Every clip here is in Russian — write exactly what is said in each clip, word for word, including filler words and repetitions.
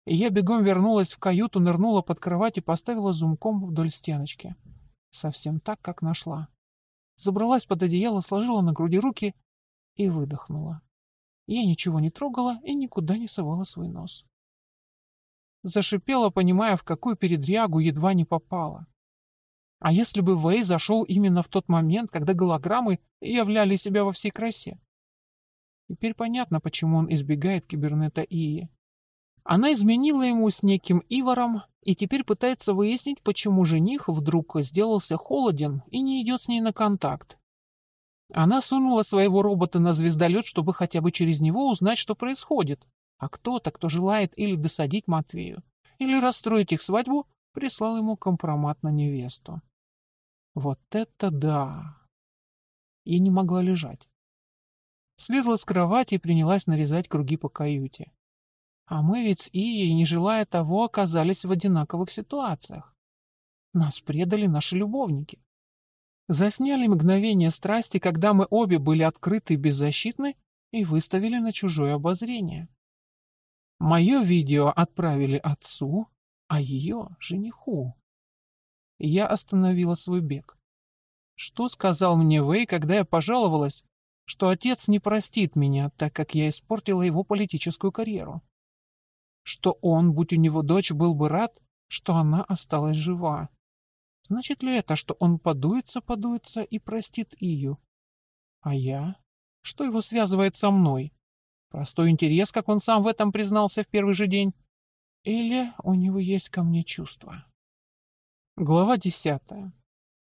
и я бегом вернулась в каюту, нырнула под кровать и поставила зумком вдоль стеночки. Совсем так, как нашла. Забралась под одеяло, сложила на груди руки и выдохнула. Я ничего не трогала и никуда не совала свой нос. Зашипела, понимая, в какую передрягу едва не попала. А если бы Вэй зашел именно в тот момент, когда голограммы являли себя во всей красе? Теперь понятно, почему он избегает кибернета Ии. Она изменила ему с неким Иваром и теперь пытается выяснить, почему жених вдруг сделался холоден и не идет с ней на контакт. Она сунула своего робота на звездолет, чтобы хотя бы через него узнать, что происходит. А кто-то, кто желает или досадить Матвею, или расстроить их свадьбу, прислал ему компромат на невесту. Вот это да! Я не могла лежать. Слезла с кровати и принялась нарезать круги по каюте. А мы ведь с Ией, не желая того, оказались в одинаковых ситуациях. Нас предали наши любовники. Засняли мгновение страсти, когда мы обе были открыты и беззащитны, и выставили на чужое обозрение. Мое видео отправили отцу, а ее — жениху. Я остановила свой бег. Что сказал мне Вэй, когда я пожаловалась, что отец не простит меня, так как я испортила его политическую карьеру? Что он, будь у него дочь, был бы рад, что она осталась жива? Значит ли это, что он подуется, подуется и простит Ию? А я? Что его связывает со мной? Простой интерес, как он сам в этом признался в первый же день? Или у него есть ко мне чувства? Глава десятая.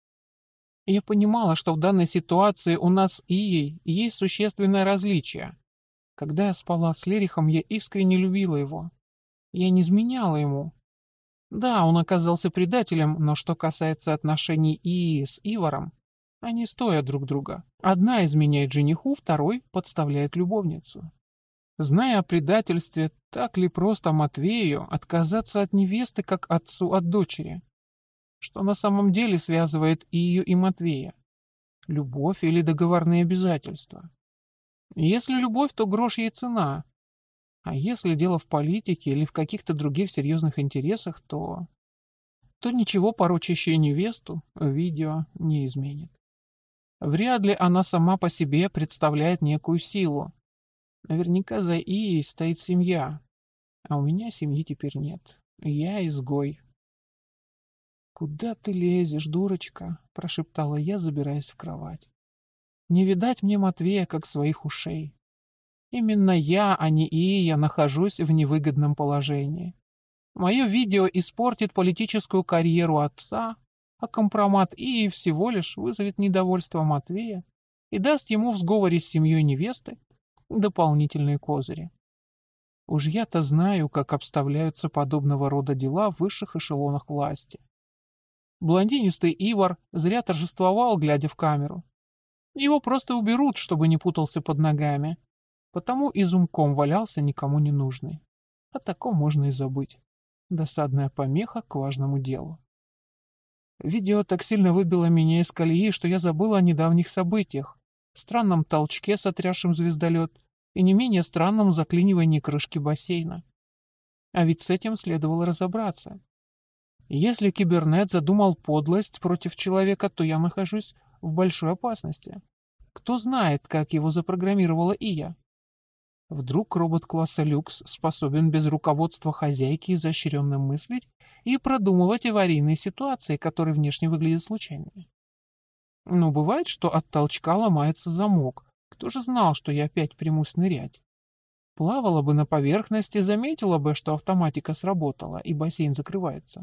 Я понимала, что в данной ситуации у нас с Ией есть существенное различие. Когда я спала с Лерихом, я искренне любила его. Я не изменяла ему. Да, он оказался предателем, но что касается отношений Ии с Иваром, они стоят друг друга. Одна изменяет жениху, второй подставляет любовницу. Зная о предательстве, так ли просто Матвею отказаться от невесты, как отцу от дочери? Что на самом деле связывает Ию и Матвея? Любовь или договорные обязательства? Если любовь, то грош ей цена. А если дело в политике или в каких-то других серьезных интересах, то... то ничего порочащее невесту видео не изменит. Вряд ли она сама по себе представляет некую силу. Наверняка за Ией стоит семья, а у меня семьи теперь нет. Я изгой. «Куда ты лезешь, дурочка?» — прошептала я, забираясь в кровать. «Не видать мне Матвея, как своих ушей. Именно я, а не Ия, нахожусь в невыгодном положении. Мое видео испортит политическую карьеру отца, а компромат Ии всего лишь вызовет недовольство Матвея и даст ему в сговоре с семьей невесты дополнительные козыри. Уж я-то знаю, как обставляются подобного рода дела в высших эшелонах власти. Блондинистый Ивар зря торжествовал, глядя в камеру. Его просто уберут, чтобы не путался под ногами. Потому и зумком валялся никому не нужный. О таком можно и забыть. Досадная помеха к важному делу. Видео так сильно выбило меня из колеи, что я забыла о недавних событиях, странном толчке, сотрясшем звездолет, и не менее странном заклинивании крышки бассейна. А ведь с этим следовало разобраться. Если кибернет задумал подлость против человека, то я нахожусь в большой опасности. Кто знает, как его запрограммировала Ия? Вдруг робот класса люкс способен без руководства хозяйки изощренно мыслить и продумывать аварийные ситуации, которые внешне выглядят случайными. Но бывает, что от толчка ломается замок. Кто же знал, что я опять примусь нырять? Плавала бы на поверхности, заметила бы, что автоматика сработала, и бассейн закрывается.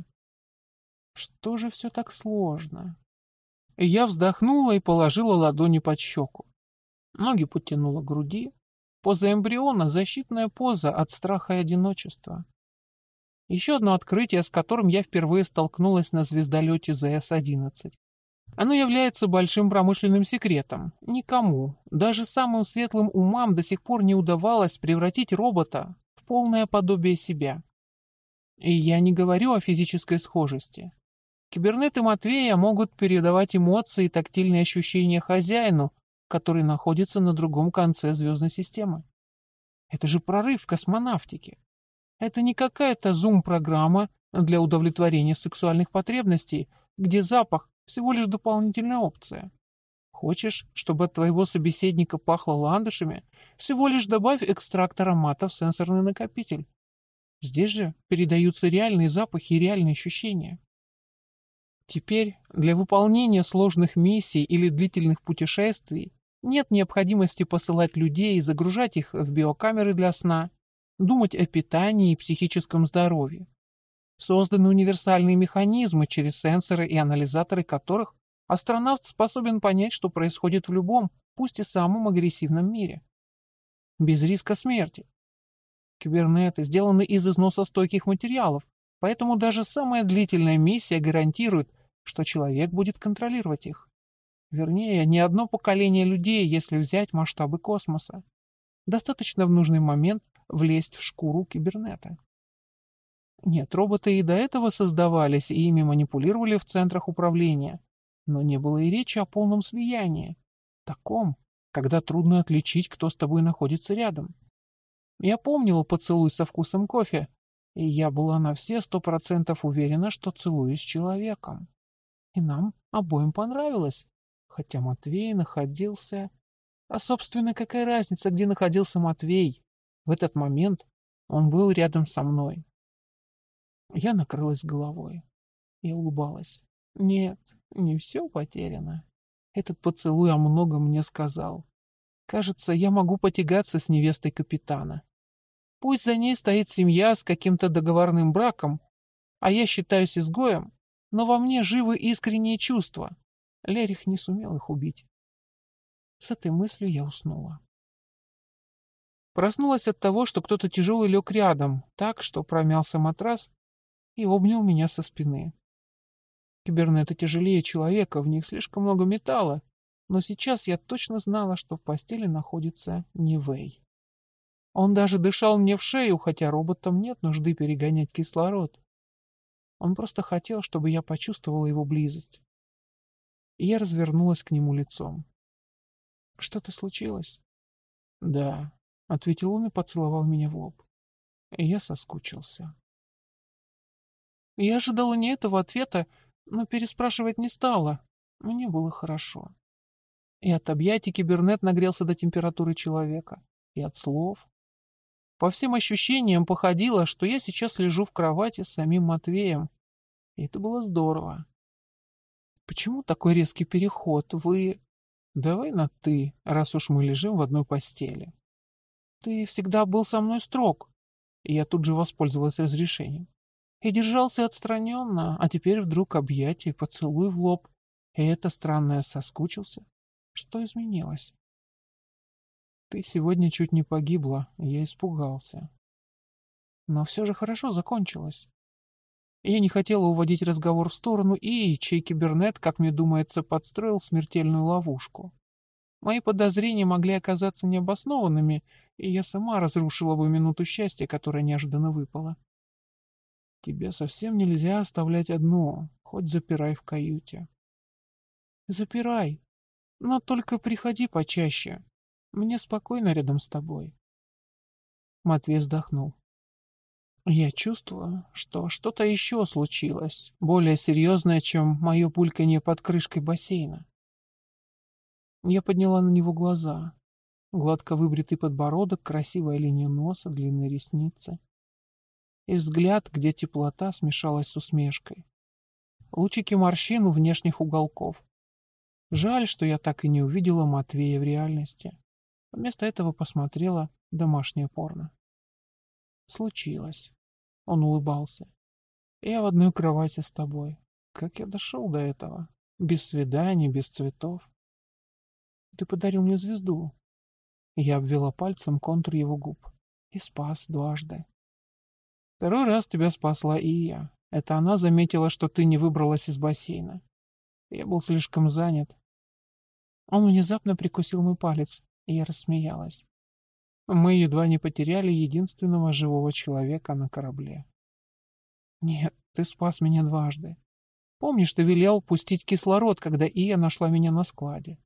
Что же все так сложно? И я вздохнула и положила ладони под щеку. Ноги подтянула к груди. Поза эмбриона — защитная поза от страха и одиночества. Еще одно открытие, с которым я впервые столкнулась на звездолете зэ эс одиннадцать. Оно является большим промышленным секретом. Никому, даже самым светлым умам, до сих пор не удавалось превратить робота в полное подобие себя. И я не говорю о физической схожести. Кибернеты Матвея могут передавать эмоции и тактильные ощущения хозяину, который находится на другом конце звездной системы. Это же прорыв в космонавтике. Это не какая-то зум-программа для удовлетворения сексуальных потребностей, где запах всего лишь дополнительная опция. Хочешь, чтобы от твоего собеседника пахло ландышами? Всего лишь добавь экстракт аромата в сенсорный накопитель. Здесь же передаются реальные запахи и реальные ощущения. Теперь для выполнения сложных миссий или длительных путешествий нет необходимости посылать людей и загружать их в биокамеры для сна, думать о питании и психическом здоровье. Созданы универсальные механизмы, через сенсоры и анализаторы которых астронавт способен понять, что происходит в любом, пусть и самом агрессивном мире. Без риска смерти. Кибернеты сделаны из износостойких материалов, поэтому даже самая длительная миссия гарантирует, что человек будет контролировать их. Вернее, не одно поколение людей, если взять масштабы космоса. Достаточно в нужный момент влезть в шкуру кибернета. Нет, роботы и до этого создавались и ими манипулировали в центрах управления, но не было и речи о полном слиянии, таком, когда трудно отличить, кто с тобой находится рядом. Я помнила поцелуй со вкусом кофе, и я была на все сто процентов уверена, что целуюсь с человеком. И нам обоим понравилось, хотя Матвей находился... А, собственно, какая разница, где находился Матвей? В этот момент он был рядом со мной. Я накрылась головой и улыбалась. Нет, не все потеряно. Этот поцелуй о многом мне сказал. Кажется, я могу потягаться с невестой капитана. Пусть за ней стоит семья с каким-то договорным браком, а я считаюсь изгоем, но во мне живы искренние чувства. Лерих не сумел их убить. С этой мыслью я уснула. Проснулась от того, что кто-то тяжелый лег рядом, так, что промялся матрас и обнял меня со спины. Кибернеты тяжелее человека, в них слишком много металла, но сейчас я точно знала, что в постели находится не Вэй. Он даже дышал мне в шею, хотя роботам нет нужды перегонять кислород. Он просто хотел, чтобы я почувствовала его близость. И я развернулась к нему лицом. «Что-то случилось?» «Да», — ответил он и поцеловал меня в лоб. И я соскучился. Я ожидала не этого ответа, но переспрашивать не стала. Мне было хорошо. И от объятий кибернет нагрелся до температуры человека, и от слов. По всем ощущениям походило, что я сейчас лежу в кровати с самим Матвеем. И это было здорово. Почему такой резкий переход? Вы... Давай на «ты», раз уж мы лежим в одной постели. Ты всегда был со мной строг. И я тут же воспользовалась разрешением. И держался отстраненно, а теперь вдруг объятие, поцелуй в лоб. И это странное соскучился. Что изменилось? Ты сегодня чуть не погибла, я испугался. Но все же хорошо закончилось. Я не хотела уводить разговор в сторону, и чей кибернет, как мне думается, подстроил смертельную ловушку. Мои подозрения могли оказаться необоснованными, и я сама разрушила бы минуту счастья, которая неожиданно выпала. Тебя совсем нельзя оставлять одну, хоть запирай в каюте. Запирай, но только приходи почаще. Мне спокойно рядом с тобой. Матвей вздохнул. Я чувствую, что что-то еще случилось, более серьезное, чем мое бульканье под крышкой бассейна. Я подняла на него глаза. Гладко выбритый подбородок, красивая линия носа, длинные ресницы. И взгляд, где теплота смешалась с усмешкой. Лучики морщин у внешних уголков. Жаль, что я так и не увидела Матвея в реальности. Вместо этого посмотрела домашнее порно. Случилось. Он улыбался. Я в одной кровати с тобой. Как я дошел до этого? Без свиданий, без цветов. Ты подарил мне звезду. Я обвела пальцем контур его губ. И спас дважды. Второй раз тебя спасла и я. Это она заметила, что ты не выбралась из бассейна. Я был слишком занят. Он внезапно прикусил мой палец, и я рассмеялась. Мы едва не потеряли единственного живого человека на корабле. Нет, ты спас меня дважды. Помнишь, ты велел пустить кислород, когда Ия нашла меня на складе?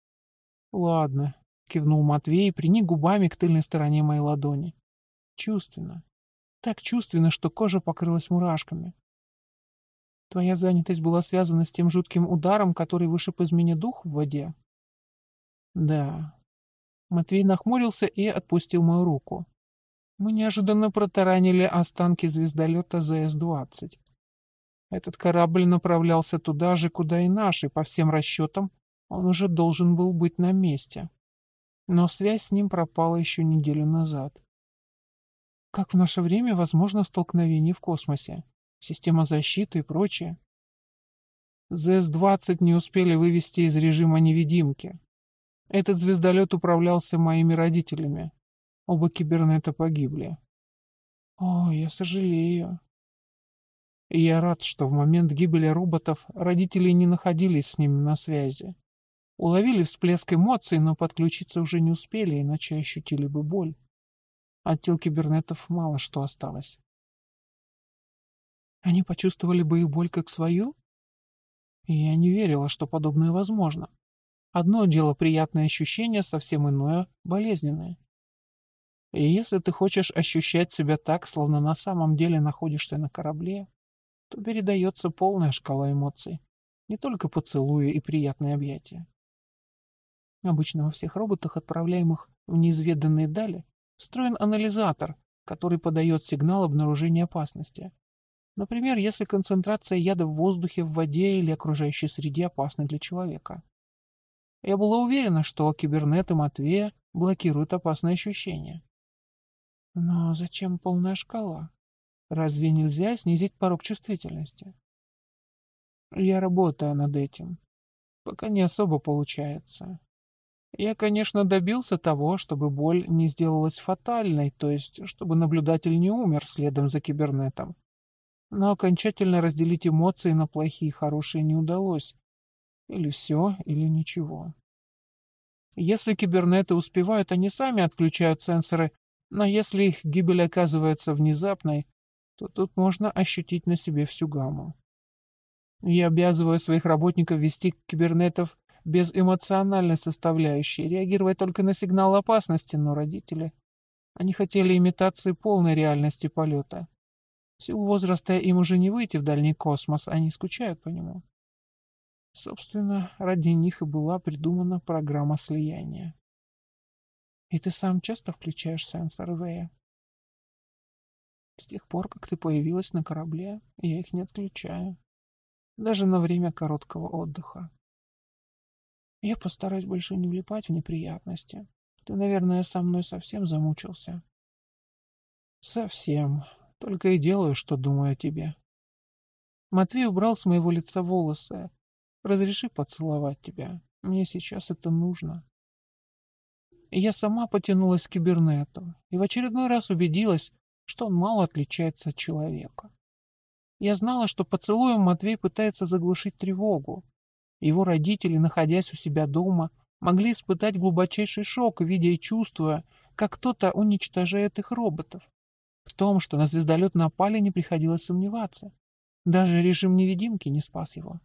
Ладно, кивнул Матвей и приник губами к тыльной стороне моей ладони. Чувственно. Так чувственно, что кожа покрылась мурашками. Твоя занятость была связана с тем жутким ударом, который вышиб из меня дух в воде? Да. Матвей нахмурился и отпустил мою руку. Мы неожиданно протаранили останки звездолета зэ эс двадцать. Этот корабль направлялся туда же, куда и наш, и по всем расчетам он уже должен был быть на месте. Но связь с ним пропала еще неделю назад. Как в наше время возможно столкновение в космосе? Система защиты и прочее? зэ эс двадцать не успели вывести из режима невидимки. Этот звездолет управлялся моими родителями. Оба кибернета погибли. О, я сожалею. И я рад, что в момент гибели роботов родители не находились с ними на связи. Уловили всплеск эмоций, но подключиться уже не успели, иначе ощутили бы боль. От тел кибернетов мало что осталось. Они почувствовали бы их боль как свою? И я не верила, что подобное возможно. Одно дело приятное ощущение, совсем иное — болезненное. И если ты хочешь ощущать себя так, словно на самом деле находишься на корабле, то передается полная шкала эмоций, не только поцелуи и приятные объятия. Обычно во всех роботах, отправляемых в неизведанные дали, встроен анализатор, который подает сигнал обнаружения опасности. Например, если концентрация яда в воздухе, в воде или окружающей среде опасна для человека. Я была уверена, что кибернеты Матвея блокируют опасные ощущения. Но зачем полная шкала? Разве нельзя снизить порог чувствительности? Я работаю над этим. Пока не особо получается. Я, конечно, добился того, чтобы боль не сделалась фатальной, то есть, чтобы наблюдатель не умер следом за кибернетом. Но окончательно разделить эмоции на плохие и хорошие не удалось. Или все, или ничего. Если кибернеты успевают, они сами отключают сенсоры, но если их гибель оказывается внезапной, то тут можно ощутить на себе всю гамму. Я обязываю своих работников вести кибернетов без эмоциональной составляющей, реагировать только на сигнал опасности, но родители... Они хотели имитации полной реальности полета. В силу возраста им уже не выйти в дальний космос, они скучают по нему. Собственно, ради них и была придумана программа слияния. И ты сам часто включаешь сенсоры Вэя? С тех пор, как ты появилась на корабле, я их не отключаю. Даже на время короткого отдыха. Я постараюсь больше не влипать в неприятности. Ты, наверное, со мной совсем замучился. Совсем. Только и делаю, что думаю о тебе. Матвей убрал с моего лица волосы. Разреши поцеловать тебя. Мне сейчас это нужно. И я сама потянулась к кибернету и в очередной раз убедилась, что он мало отличается от человека. Я знала, что поцелуем Матвей пытается заглушить тревогу. Его родители, находясь у себя дома, могли испытать глубочайший шок, видя и чувствуя, как кто-то уничтожает их роботов. В том, что на звездолет напали, не приходилось сомневаться. Даже режим невидимки не спас его.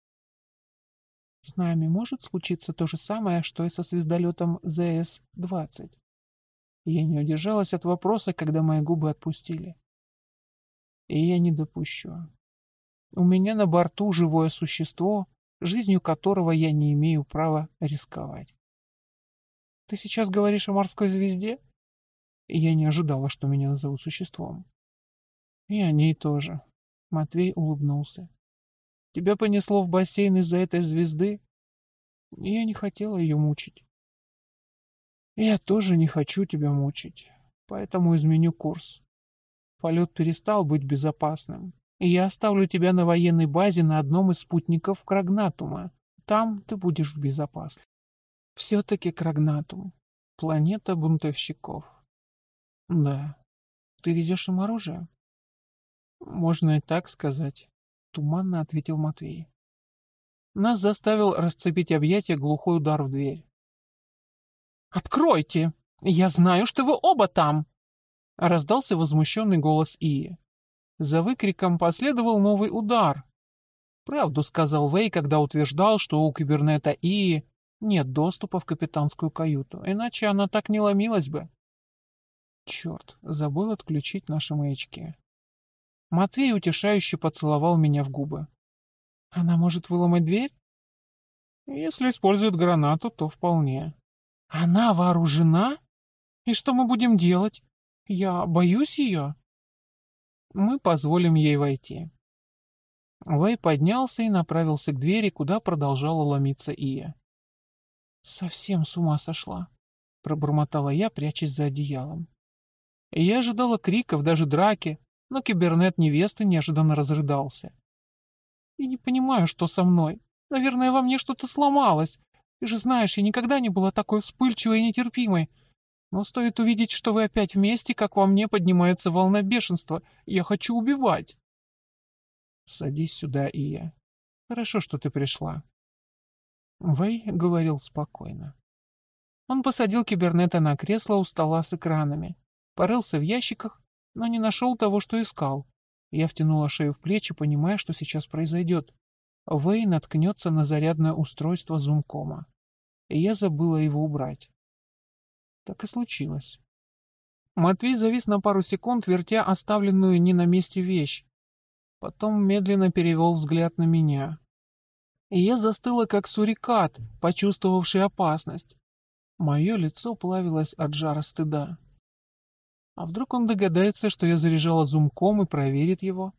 С нами может случиться то же самое, что и со звездолетом зэ эс двадцать. Я не удержалась от вопроса, когда мои губы отпустили. И я не допущу. У меня на борту живое существо, жизнью которого я не имею права рисковать. Ты сейчас говоришь о морской звезде? Я не ожидала, что меня назовут существом. И о ней тоже. Матвей улыбнулся. Тебя понесло в бассейн из-за этой звезды? Я не хотела ее мучить. Я тоже не хочу тебя мучить, поэтому изменю курс. Полет перестал быть безопасным, и я оставлю тебя на военной базе на одном из спутников Крагнатума. Там ты будешь в безопасности. Все-таки Крагнатум. Планета бунтовщиков. Да. Ты везешь им оружие? Можно и так сказать. Туманно ответил Матвей. Нас заставил расцепить объятия глухой удар в дверь. «Откройте! Я знаю, что вы оба там!» Раздался возмущенный голос Ии. За выкриком последовал новый удар. Правду сказал Вэй, когда утверждал, что у кибернета Ии нет доступа в капитанскую каюту, иначе она так не ломилась бы. Черт, забыл отключить наши маячки. Матвей утешающе поцеловал меня в губы. Она может выломать дверь? Если использует гранату, то вполне. Она вооружена? И что мы будем делать? Я боюсь ее. Мы позволим ей войти. Вэй поднялся и направился к двери, куда продолжала ломиться Ия. «Совсем с ума сошла», — пробормотала я, прячась за одеялом. Я ожидала криков, даже драки, но кибернет невесты неожиданно разрыдался. «Я не понимаю, что со мной. Наверное, во мне что-то сломалось. Ты же знаешь, я никогда не была такой вспыльчивой и нетерпимой. Но стоит увидеть, что вы опять вместе, как во мне поднимается волна бешенства. Я хочу убивать». «Садись сюда, Ия. Хорошо, что ты пришла». Вэй говорил спокойно. Он посадил кибернета на кресло у стола с экранами, порылся в ящиках, но не нашел того, что искал. Я втянула шею в плечи, понимая, что сейчас произойдет. Вэй наткнется на зарядное устройство зумкома. И я забыла его убрать. Так и случилось. Матвей завис на пару секунд, вертя оставленную не на месте вещь. Потом медленно перевел взгляд на меня. И я застыла, как сурикат, почувствовавший опасность. Мое лицо плавилось от жара стыда. А вдруг он догадается, что я заряжала зумком и проверит его?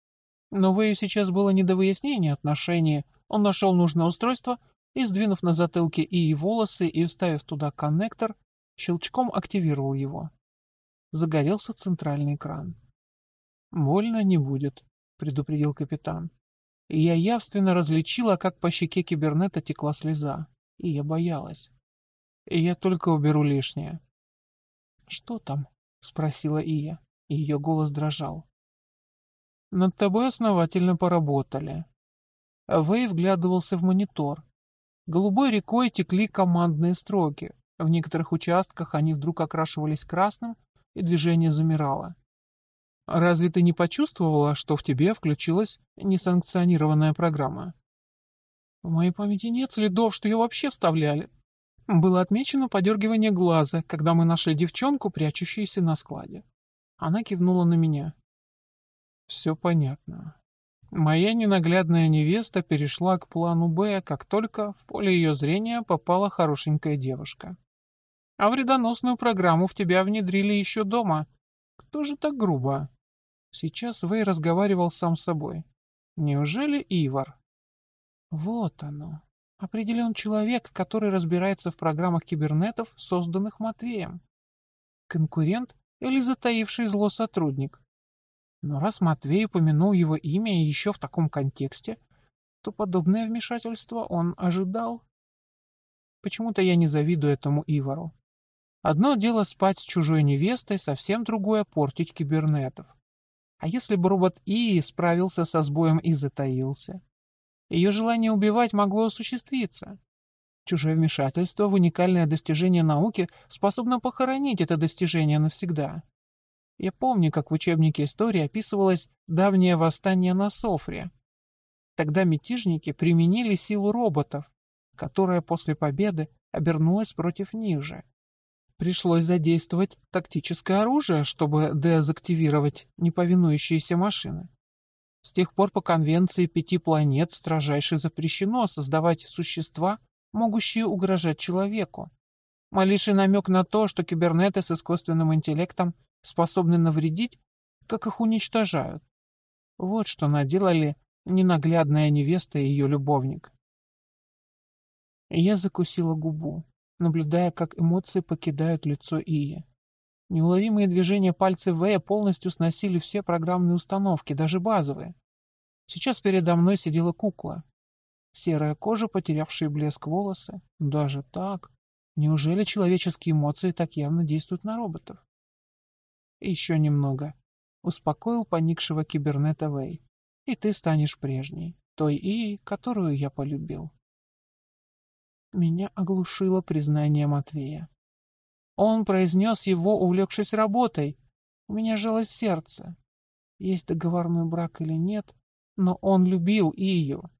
Но Вэю сейчас было не до выяснения отношений. Он нашел нужное устройство и, сдвинув на затылке Ии волосы и вставив туда коннектор, щелчком активировал его. Загорелся центральный экран. «Больно не будет», — предупредил капитан. И я явственно различила, как по щеке кибернета текла слеза. И я боялась. И я только уберу лишнее. «Что там?» — спросила Ия, и ее голос дрожал. «Над тобой основательно поработали». Вэй вглядывался в монитор. Голубой рекой текли командные строки. В некоторых участках они вдруг окрашивались красным, и движение замирало. «Разве ты не почувствовала, что в тебе включилась несанкционированная программа?» «В моей памяти нет следов, что ее вообще вставляли. Было отмечено подергивание глаза, когда мы нашли девчонку, прячущуюся на складе». Она кивнула на меня. «Все понятно. Моя ненаглядная невеста перешла к плану «Б», как только в поле ее зрения попала хорошенькая девушка. А вредоносную программу в тебя внедрили еще дома. Кто же так грубо?» Сейчас Вэй разговаривал сам с собой. Неужели Ивар? Вот оно. Определен человек, который разбирается в программах кибернетов, созданных Матвеем. Конкурент или затаивший зло сотрудник. Но раз Матвей упомянул его имя и еще в таком контексте, то подобное вмешательство он ожидал. Почему-то я не завидую этому Ивару. Одно дело спать с чужой невестой, совсем другое — портить кибернетов. А если бы робот Ии справился со сбоем и затаился? Ее желание убивать могло осуществиться. Чужое вмешательство в уникальное достижение науки способно похоронить это достижение навсегда. Я помню, как в учебнике истории описывалось давнее восстание на Софре. Тогда мятежники применили силу роботов, которая после победы обернулась против них же. Пришлось задействовать тактическое оружие, чтобы дезактивировать неповинующиеся машины. С тех пор по конвенции пяти планет строжайше запрещено создавать существа, могущие угрожать человеку. Малейший намек на то, что кибернеты с искусственным интеллектом способны навредить, как их уничтожают. Вот что наделали ненаглядная невеста и ее любовник. Я закусила губу, наблюдая, как эмоции покидают лицо Ии. Неуловимые движения пальцев Вэя полностью сносили все программные установки, даже базовые. Сейчас передо мной сидела кукла. Серая кожа, потерявшие блеск волосы. Даже так? Неужели человеческие эмоции так явно действуют на роботов? Еще немного. Успокоил поникшего кибернета Вэй. И ты станешь прежней, той Ии, которую я полюбил. Меня оглушило признание Матвея. Он произнес его, увлекшись работой. У меня сжалось сердце. Есть договорной брак или нет, но он любил Ию.